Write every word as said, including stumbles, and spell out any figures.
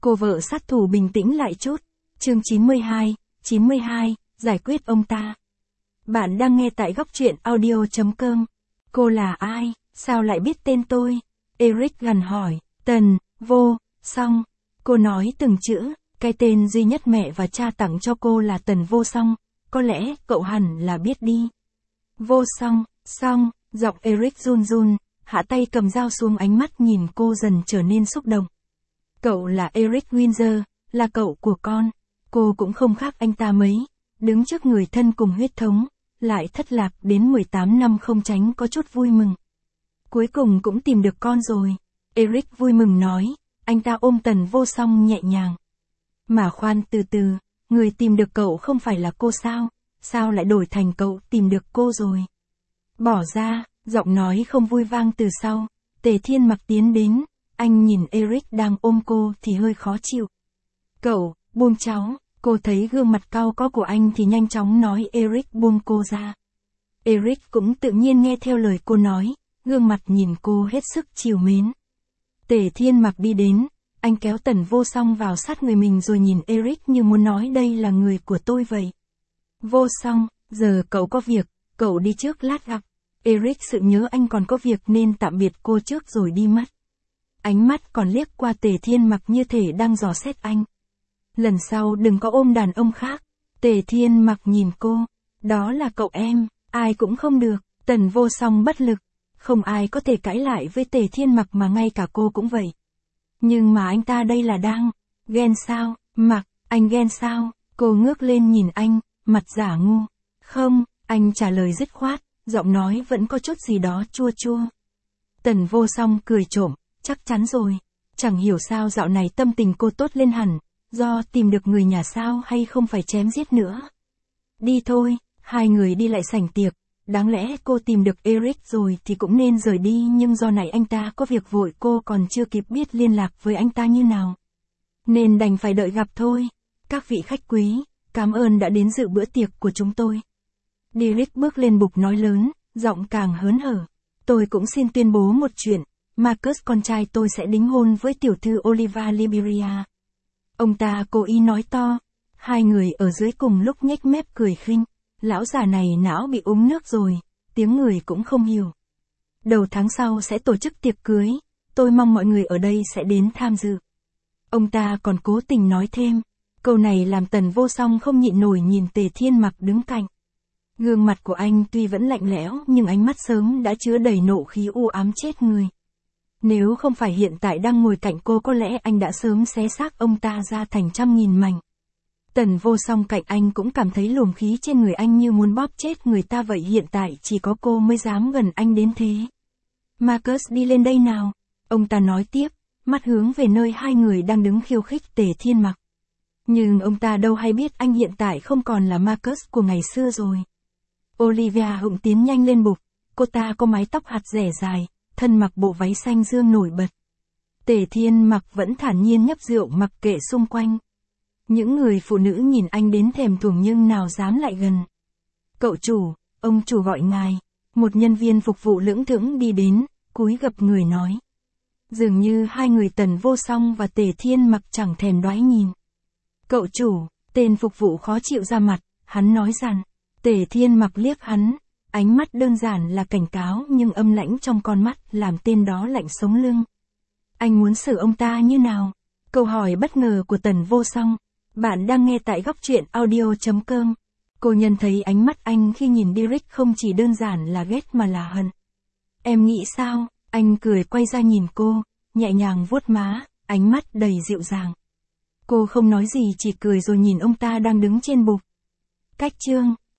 Cô vợ sát thủ bình tĩnh lại chút. Chương chín mươi hai, chín mươi hai, giải quyết ông ta. Bạn đang nghe tại góc truyện audio chấm com. Cô là ai? Sao lại biết tên tôi? Eric gằn hỏi. Tần, Vô, Song. Cô nói từng chữ, cái tên duy nhất mẹ và cha tặng cho cô là Tần Vô Song. Có lẽ cậu hẳn là biết đi. Vô Song, Song, giọng Eric run run, hạ tay cầm dao xuống, ánh mắt nhìn cô dần trở nên xúc động. Cậu là Eric Windsor, là cậu của con. Cô cũng không khác anh ta mấy, đứng trước người thân cùng huyết thống, lại thất lạc đến mười tám năm không tránh có chút vui mừng. Cuối cùng cũng tìm được con rồi. Eric vui mừng nói, anh ta ôm Tần Vô Song nhẹ nhàng. Mà khoan, từ từ, người tìm được cậu không phải là cô sao? Sao lại đổi thành cậu tìm được cô rồi? Bỏ ra, giọng nói không vui vang từ sau. Tề Thiên Mặc tiến đến, anh nhìn Eric đang ôm cô thì hơi khó chịu. Cậu, buông cháu. Cô thấy gương mặt cau có của anh thì nhanh chóng nói Eric buông cô ra. Eric cũng tự nhiên nghe theo lời cô nói, gương mặt nhìn cô hết sức trìu mến. Tề Thiên Mặc đi đến, anh kéo Tần Vô Song vào sát người mình rồi nhìn Eric như muốn nói đây là người của tôi vậy. Vô Song, giờ cậu có việc, cậu đi trước lát gặp. Eric sự nhớ anh còn có việc nên tạm biệt cô trước rồi đi mất. Ánh mắt còn liếc qua Tề Thiên Mặc như thể đang dò xét anh. Lần sau đừng có ôm đàn ông khác. Tề Thiên Mặc nhìn cô. Đó là cậu em, ai cũng không được. Tần Vô Song bất lực. Không ai có thể cãi lại với Tề Thiên Mặc mà ngay cả cô cũng vậy. Nhưng mà anh ta đây là đang ghen sao? Mặc, anh ghen sao? Cô ngước lên nhìn anh, mặt giả ngu. Không, anh trả lời dứt khoát, giọng nói vẫn có chút gì đó chua chua. Tần Vô Song cười trộm, chắc chắn rồi. Chẳng hiểu sao dạo này tâm tình cô tốt lên hẳn. Do tìm được người nhà sao hay không phải chém giết nữa. Đi thôi, hai người đi lại sảnh tiệc. Đáng lẽ cô tìm được Eric rồi thì cũng nên rời đi, nhưng do này anh ta có việc vội, cô còn chưa kịp biết liên lạc với anh ta như nào. Nên đành phải đợi gặp thôi. Các vị khách quý, cảm ơn đã đến dự bữa tiệc của chúng tôi. Derek bước lên bục nói lớn, giọng càng hớn hở. Tôi cũng xin tuyên bố một chuyện. Marcus con trai tôi sẽ đính hôn với tiểu thư Oliva Liberia. Ông ta cố ý nói to. Hai người ở dưới cùng lúc nhếch mép cười khinh. Lão già này não bị uống nước rồi, tiếng người cũng không hiểu. Đầu tháng sau sẽ tổ chức tiệc cưới, tôi mong mọi người ở đây sẽ đến tham dự. Ông ta còn cố tình nói thêm, câu này làm Tần Vô Song không nhịn nổi nhìn Tề Thiên Mặc đứng cạnh. Gương mặt của anh tuy vẫn lạnh lẽo nhưng ánh mắt sớm đã chứa đầy nộ khí u ám chết người. Nếu không phải hiện tại đang ngồi cạnh cô có lẽ anh đã sớm xé xác ông ta ra thành trăm nghìn mảnh. Tần Vô Song cạnh anh cũng cảm thấy luồng khí trên người anh như muốn bóp chết người ta vậy, hiện tại chỉ có cô mới dám gần anh đến thế. Marcus đi lên đây nào. Ông ta nói tiếp, mắt hướng về nơi hai người đang đứng khiêu khích Tề Thiên Mặc. Nhưng ông ta đâu hay biết anh hiện tại không còn là Marcus của ngày xưa rồi. Olivia hụng tiến nhanh lên bục, cô ta có mái tóc hạt rẻ dài, thân mặc bộ váy xanh dương nổi bật. Tề Thiên Mặc vẫn thản nhiên nhấp rượu mặc kệ xung quanh. Những người phụ nữ nhìn anh đến thèm thuồng nhưng nào dám lại gần. Cậu chủ, ông chủ gọi ngài. Một nhân viên phục vụ lững thững đi đến, cúi gập người nói. Dường như hai người Tần Vô Song và Tề Thiên Mặc chẳng thèm đoái nhìn. Cậu chủ, tên phục vụ khó chịu ra mặt, hắn nói rằng. Tề Thiên Mặc liếc hắn, ánh mắt đơn giản là cảnh cáo nhưng âm lãnh trong con mắt làm tên đó lạnh sống lưng. Anh muốn xử ông ta như nào? Câu hỏi bất ngờ của Tần Vô Song. Bạn đang nghe tại góc truyện audio chấm com. Cô nhận thấy ánh mắt anh khi nhìn Derek không chỉ đơn giản là ghét mà là hận. Em nghĩ sao? Anh cười quay ra nhìn cô, nhẹ nhàng vuốt má, ánh mắt đầy dịu dàng. Cô không nói gì chỉ cười rồi nhìn ông ta đang đứng trên bục. Cách chương